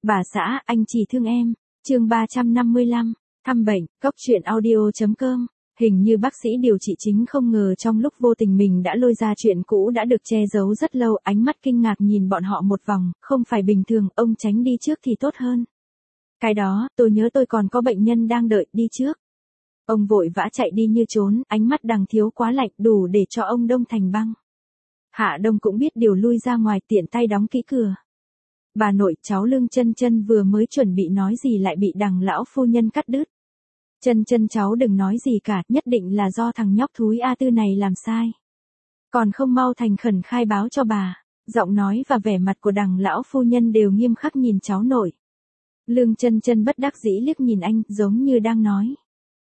Bà xã, anh chỉ thương em. Chương 355, thăm bệnh, cốc truyện audio.com. Hình như bác sĩ điều trị chính không ngờ trong lúc vô tình mình đã lôi ra chuyện cũ đã được che giấu rất lâu, ánh mắt kinh ngạc nhìn bọn họ một vòng, không phải bình thường, ông tránh đi trước thì tốt hơn. Cái đó, tôi nhớ tôi còn có bệnh nhân đang đợi, đi trước. Ông vội vã chạy đi như trốn, ánh mắt Đằng Thiếu quá lạnh, đủ để cho ông đông thành băng. Hạ Đông cũng biết điều, lui ra ngoài, tiện tay đóng kỹ cửa. Bà nội, cháu Lương Chân Chân vừa mới chuẩn bị nói gì lại bị Đằng lão phu nhân cắt đứt. Chân Chân cháu đừng nói gì cả, nhất định là do thằng nhóc thúi A Tư này làm sai. Còn không mau thành khẩn khai báo cho bà. Giọng nói và vẻ mặt của Đằng lão phu nhân đều nghiêm khắc nhìn cháu nội. Lương Chân Chân bất đắc dĩ liếc nhìn anh, giống như đang nói: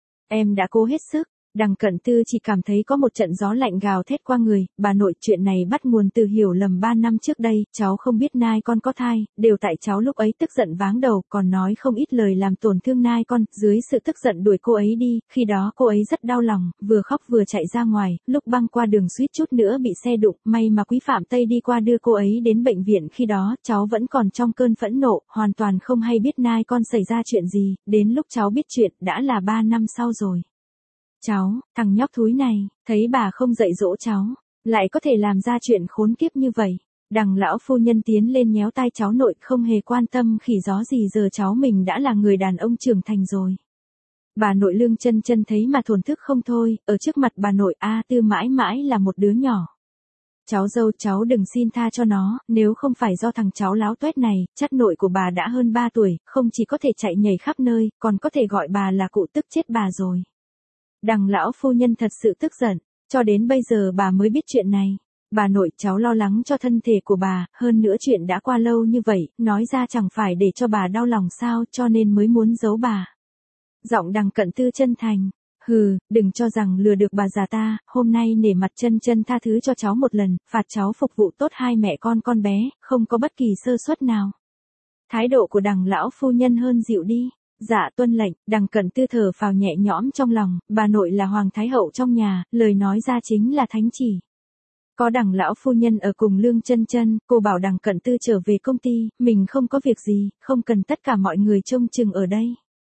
em đã cố hết sức. Đằng Cận Tư chỉ cảm thấy có một trận gió lạnh gào thét qua người. Bà nội, chuyện này bắt nguồn từ hiểu lầm 3 năm trước đây, cháu không biết nai con có thai, đều tại cháu lúc ấy tức giận váng đầu, còn nói không ít lời làm tổn thương nai con, dưới sự tức giận đuổi cô ấy đi, khi đó cô ấy rất đau lòng, vừa khóc vừa chạy ra ngoài, lúc băng qua đường suýt chút nữa bị xe đụng, may mà Quý Phạm Tây đi qua đưa cô ấy đến bệnh viện, khi đó cháu vẫn còn trong cơn phẫn nộ, hoàn toàn không hay biết nai con xảy ra chuyện gì, đến lúc cháu biết chuyện, đã là 3 năm sau rồi. Cháu, thằng nhóc thúi này, thấy bà không dạy dỗ cháu, lại có thể làm ra chuyện khốn kiếp như vậy. Đằng lão phu nhân tiến lên nhéo tai cháu nội, không hề quan tâm khỉ gió gì, giờ cháu mình đã là người đàn ông trưởng thành rồi. Bà nội Lương Chân Chân thấy mà thổn thức không thôi, ở trước mặt bà nội A Tư mãi mãi là một đứa nhỏ. Cháu dâu, cháu đừng xin tha cho nó, nếu không phải do thằng cháu láo tuét này, chắc nội của bà đã hơn 3 tuổi, không chỉ có thể chạy nhảy khắp nơi, còn có thể gọi bà là cụ, tức chết bà rồi. Đằng lão phu nhân thật sự tức giận, cho đến bây giờ bà mới biết chuyện này. Bà nội, cháu lo lắng cho thân thể của bà, hơn nữa chuyện đã qua lâu như vậy, nói ra chẳng phải để cho bà đau lòng sao, cho nên mới muốn giấu bà. Giọng Đằng Cận Tư chân thành: hừ, đừng cho rằng lừa được bà già ta, hôm nay nể mặt Chân Chân tha thứ cho cháu một lần, phạt cháu phục vụ tốt hai mẹ con bé, không có bất kỳ sơ suất nào. Thái độ của Đằng lão phu nhân hơn dịu đi. Dạ tuân lệnh. Đằng Cận Tư thở phào nhẹ nhõm trong lòng, bà nội là hoàng thái hậu trong nhà, lời nói ra chính là thánh chỉ. Có Đằng lão phu nhân ở cùng Lương Chân Chân, cô bảo Đằng Cận Tư trở về công ty, mình không có việc gì, không cần tất cả mọi người trông chừng ở đây.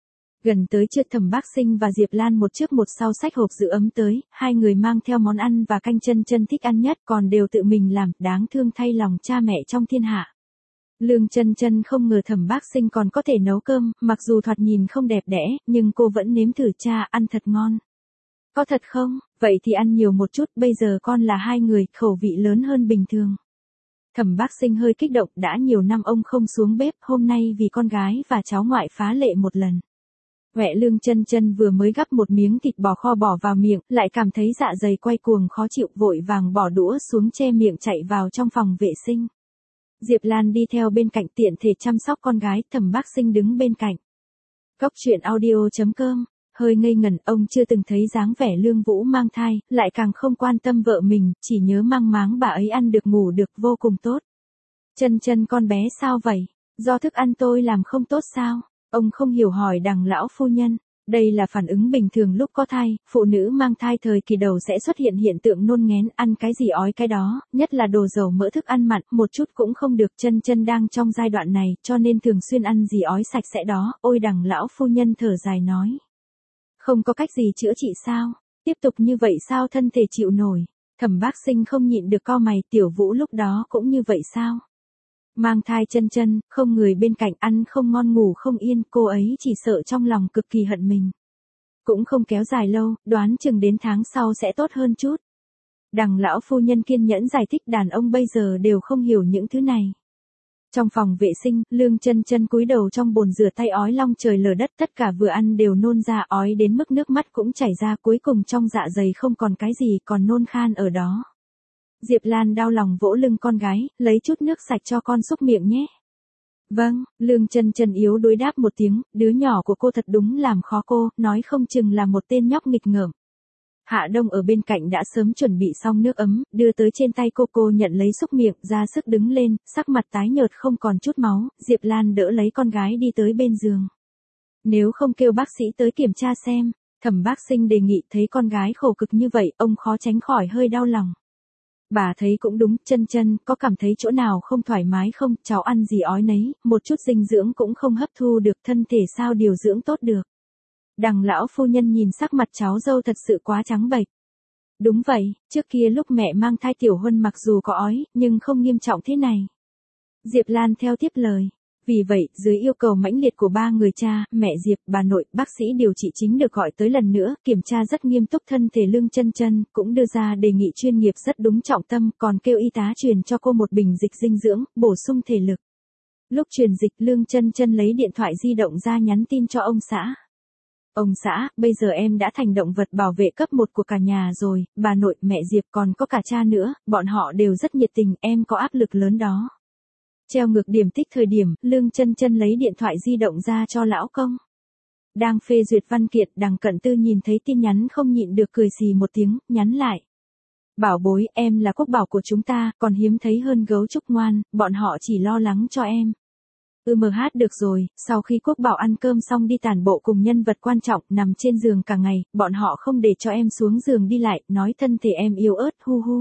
Gần tới trưa, Thẩm Bác Sinh và Diệp Lan một trước một sau xách hộp giữ ấm tới, hai người mang theo món ăn và canh Chân Chân thích ăn nhất, còn đều tự mình làm, đáng thương thay lòng cha mẹ trong thiên hạ. Lương Chân Chân không ngờ Thẩm Bác Sinh còn có thể nấu cơm, mặc dù thoạt nhìn không đẹp đẽ, nhưng cô vẫn nếm thử. Cha, ăn thật ngon. Có thật không? Vậy thì ăn nhiều một chút, bây giờ con là hai người, khẩu vị lớn hơn bình thường. Thẩm Bác Sinh hơi kích động, đã nhiều năm ông không xuống bếp, hôm nay vì con gái và cháu ngoại phá lệ một lần. Mẹ Lương Chân Chân vừa mới gắp một miếng thịt bò kho bỏ vào miệng, lại cảm thấy dạ dày quay cuồng khó chịu, vội vàng bỏ đũa xuống che miệng chạy vào trong phòng vệ sinh. Diệp Lan đi theo bên cạnh tiện thể chăm sóc con gái, Thẩm Bác Sinh đứng bên cạnh. Cốc truyện audio.com, hơi ngây ngẩn, ông chưa từng thấy dáng vẻ Lương Vũ mang thai, lại càng không quan tâm vợ mình, chỉ nhớ mang máng bà ấy ăn được ngủ được vô cùng tốt. Chân Chân con bé sao vậy? Do thức ăn tôi làm không tốt sao? Ông không hiểu hỏi Đằng lão phu nhân. Đây là phản ứng bình thường lúc có thai, phụ nữ mang thai thời kỳ đầu sẽ xuất hiện hiện tượng nôn nghén, ăn cái gì ói cái đó, nhất là đồ dầu mỡ thức ăn mặn, một chút cũng không được. Chân Chân đang trong giai đoạn này, cho nên thường xuyên ăn gì ói sạch sẽ đó. Ôi, Đằng lão phu nhân thở dài nói. Không có cách gì chữa trị sao? Tiếp tục như vậy sao thân thể chịu nổi? Thẩm Bác Sinh không nhịn được cau mày, Tiểu Vũ lúc đó cũng như vậy sao? Mang thai Chân Chân, không người bên cạnh, ăn không ngon ngủ không yên, cô ấy chỉ sợ trong lòng cực kỳ hận mình. Cũng không kéo dài lâu, đoán chừng đến tháng sau sẽ tốt hơn chút. Đằng lão phu nhân kiên nhẫn giải thích, đàn ông bây giờ đều không hiểu những thứ này. Trong phòng vệ sinh, Lương Chân Chân cúi đầu trong bồn rửa tay ói long trời lở đất, tất cả vừa ăn đều nôn ra, ói đến mức nước mắt cũng chảy ra, cuối cùng trong dạ dày không còn cái gì, còn nôn khan ở đó. Diệp Lan đau lòng vỗ lưng con gái, lấy chút nước sạch cho con xúc miệng nhé. Vâng, Lương Chân Chân yếu đuối đáp một tiếng, đứa nhỏ của cô thật đúng làm khó cô, nói không chừng là một tên nhóc nghịch ngợm. Hạ Đông ở bên cạnh đã sớm chuẩn bị xong nước ấm, đưa tới trên tay cô nhận lấy xúc miệng, ra sức đứng lên, sắc mặt tái nhợt không còn chút máu. Diệp Lan đỡ lấy con gái đi tới bên giường. Nếu không kêu bác sĩ tới kiểm tra xem. Thẩm Bác Sinh đề nghị, thấy con gái khổ cực như vậy, ông khó tránh khỏi hơi đau lòng. Bà thấy cũng đúng, chân chân, có cảm thấy chỗ nào không thoải mái không, cháu ăn gì ói nấy, một chút dinh dưỡng cũng không hấp thu được, thân thể sao điều dưỡng tốt được. Đằng lão phu nhân nhìn sắc mặt cháu dâu thật sự quá trắng bệch. Đúng vậy, trước kia lúc mẹ mang thai Tiểu Huân mặc dù có ói, nhưng không nghiêm trọng thế này. Diệp Lan theo tiếp lời. Vì vậy, dưới yêu cầu mãnh liệt của ba người cha, mẹ Diệp, bà nội, bác sĩ điều trị chính được gọi tới lần nữa, kiểm tra rất nghiêm túc thân thể Lương Chân Chân, cũng đưa ra đề nghị chuyên nghiệp rất đúng trọng tâm, còn kêu y tá truyền cho cô một bình dịch dinh dưỡng, bổ sung thể lực. Lúc truyền dịch, Lương Chân Chân lấy điện thoại di động ra nhắn tin cho ông xã. Ông xã, bây giờ em đã thành động vật bảo vệ cấp 1 của cả nhà rồi, bà nội, mẹ Diệp còn có cả cha nữa, bọn họ đều rất nhiệt tình, em có áp lực lớn đó. Treo ngược điểm tích thời điểm, Lương Chân Chân lấy điện thoại di động ra cho lão công. Đang phê duyệt văn kiện, Đằng Cận Tư nhìn thấy tin nhắn không nhịn được cười xì một tiếng, nhắn lại. Bảo bối, em là quốc bảo của chúng ta, còn hiếm thấy hơn gấu trúc ngoan, bọn họ chỉ lo lắng cho em. Được rồi, sau khi quốc bảo ăn cơm xong đi tản bộ cùng nhân vật quan trọng, nằm trên giường cả ngày, bọn họ không để cho em xuống giường đi lại, nói thân thể em yếu ớt, hu hu.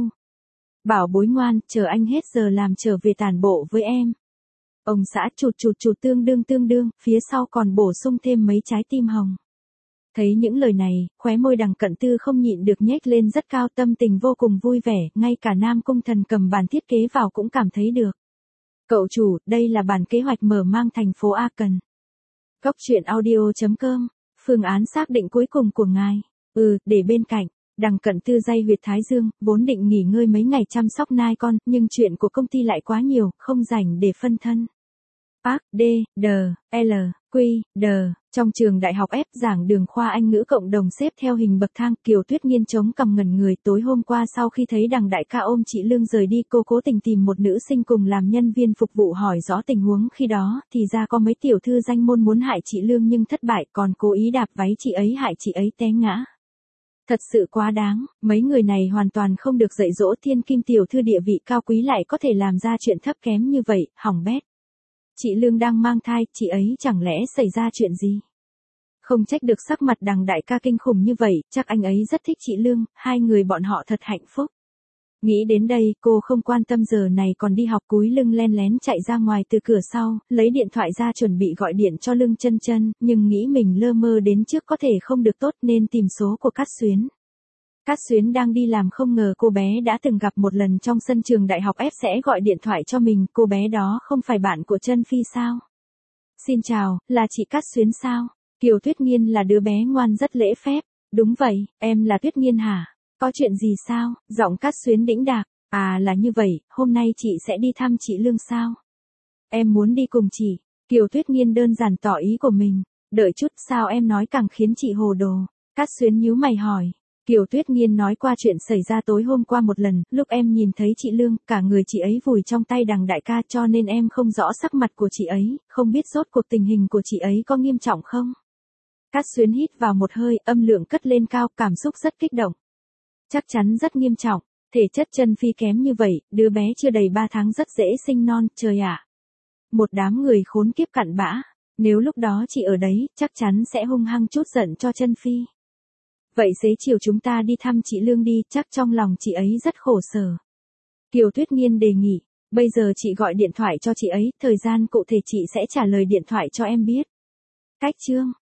Bảo bối ngoan, chờ anh hết giờ làm trở về tản bộ với em. Ông xã chụt tương đương, phía sau còn bổ sung thêm mấy trái tim hồng. Thấy những lời này, khóe môi Đằng Cận Tư không nhịn được nhếch lên rất cao, tâm tình vô cùng vui vẻ, ngay cả Nam Cung Thần cầm bản thiết kế vào cũng cảm thấy được. Cậu chủ, đây là bản kế hoạch mở mang thành phố A Cần. Cốc truyện audio.com, phương án xác định cuối cùng của ngài. Để bên cạnh. Đằng Cận Tư day huyệt thái dương, vốn định nghỉ ngơi mấy ngày chăm sóc nai con, nhưng chuyện của công ty lại quá nhiều, không rảnh để phân thân. Park D, D, L, Q, D, trong trường đại học F giảng đường khoa Anh ngữ cộng đồng xếp theo hình bậc thang, Kiều Tuyết Nghiên chống cằm ngẩn người. Tối hôm qua sau khi thấy Đằng đại ca ôm chị Lương rời đi, cô cố tình tìm một nữ sinh cùng làm nhân viên phục vụ hỏi rõ tình huống khi đó, thì ra có mấy tiểu thư danh môn muốn hại chị Lương nhưng thất bại, còn cố ý đạp váy chị ấy hại chị ấy té ngã. Thật sự quá đáng, mấy người này hoàn toàn không được dạy dỗ, thiên kim tiểu thư địa vị cao quý lại có thể làm ra chuyện thấp kém như vậy, hỏng bét. Chị Lương đang mang thai, chị ấy chẳng lẽ xảy ra chuyện gì? Không trách được sắc mặt Đằng đại ca kinh khủng như vậy, chắc anh ấy rất thích chị Lương, hai người bọn họ thật hạnh phúc. Nghĩ đến đây, cô không quan tâm giờ này còn đi học, cúi lưng len lén chạy ra ngoài từ cửa sau, lấy điện thoại ra chuẩn bị gọi điện cho Lương Chân Chân, nhưng nghĩ mình lơ mơ đến trước có thể không được tốt nên tìm số của Cát Xuyến. Cát Xuyến đang đi làm, không ngờ cô bé đã từng gặp một lần trong sân trường đại học F sẽ gọi điện thoại cho mình, cô bé đó không phải bạn của Chân Phi sao? Xin chào, là chị Cát Xuyến sao? Kiều Tuyết Nghiên là đứa bé ngoan rất lễ phép. Đúng vậy, em là Tuyết Nghiên hả? Có chuyện gì sao? Giọng Cát Xuyến đĩnh đạc. À là như vậy, hôm nay chị sẽ đi thăm chị Lương sao? Em muốn đi cùng chị. Kiều Tuyết Nghiên đơn giản tỏ ý của mình. Đợi chút, sao em nói càng khiến chị hồ đồ? Cát Xuyến nhíu mày hỏi. Kiều Tuyết Nghiên nói qua chuyện xảy ra tối hôm qua một lần, lúc em nhìn thấy chị Lương, cả người chị ấy vùi trong tay Đằng đại ca, cho nên em không rõ sắc mặt của chị ấy, không biết rốt cuộc tình hình của chị ấy có nghiêm trọng không? Cát Xuyến hít vào một hơi, âm lượng cất lên cao, cảm xúc rất kích động. Chắc chắn rất nghiêm trọng, thể chất Chân Phi kém như vậy, đứa bé chưa đầy 3 tháng rất dễ sinh non, trời ạ. Một đám người khốn kiếp cặn bã, nếu lúc đó chị ở đấy, chắc chắn sẽ hung hăng chút giận cho Chân Phi. Vậy xế chiều chúng ta đi thăm chị Lương đi, chắc trong lòng chị ấy rất khổ sở. Kiều Tuyết Nghiên đề nghị, bây giờ chị gọi điện thoại cho chị ấy, thời gian cụ thể chị sẽ trả lời điện thoại cho em biết. Cách chương.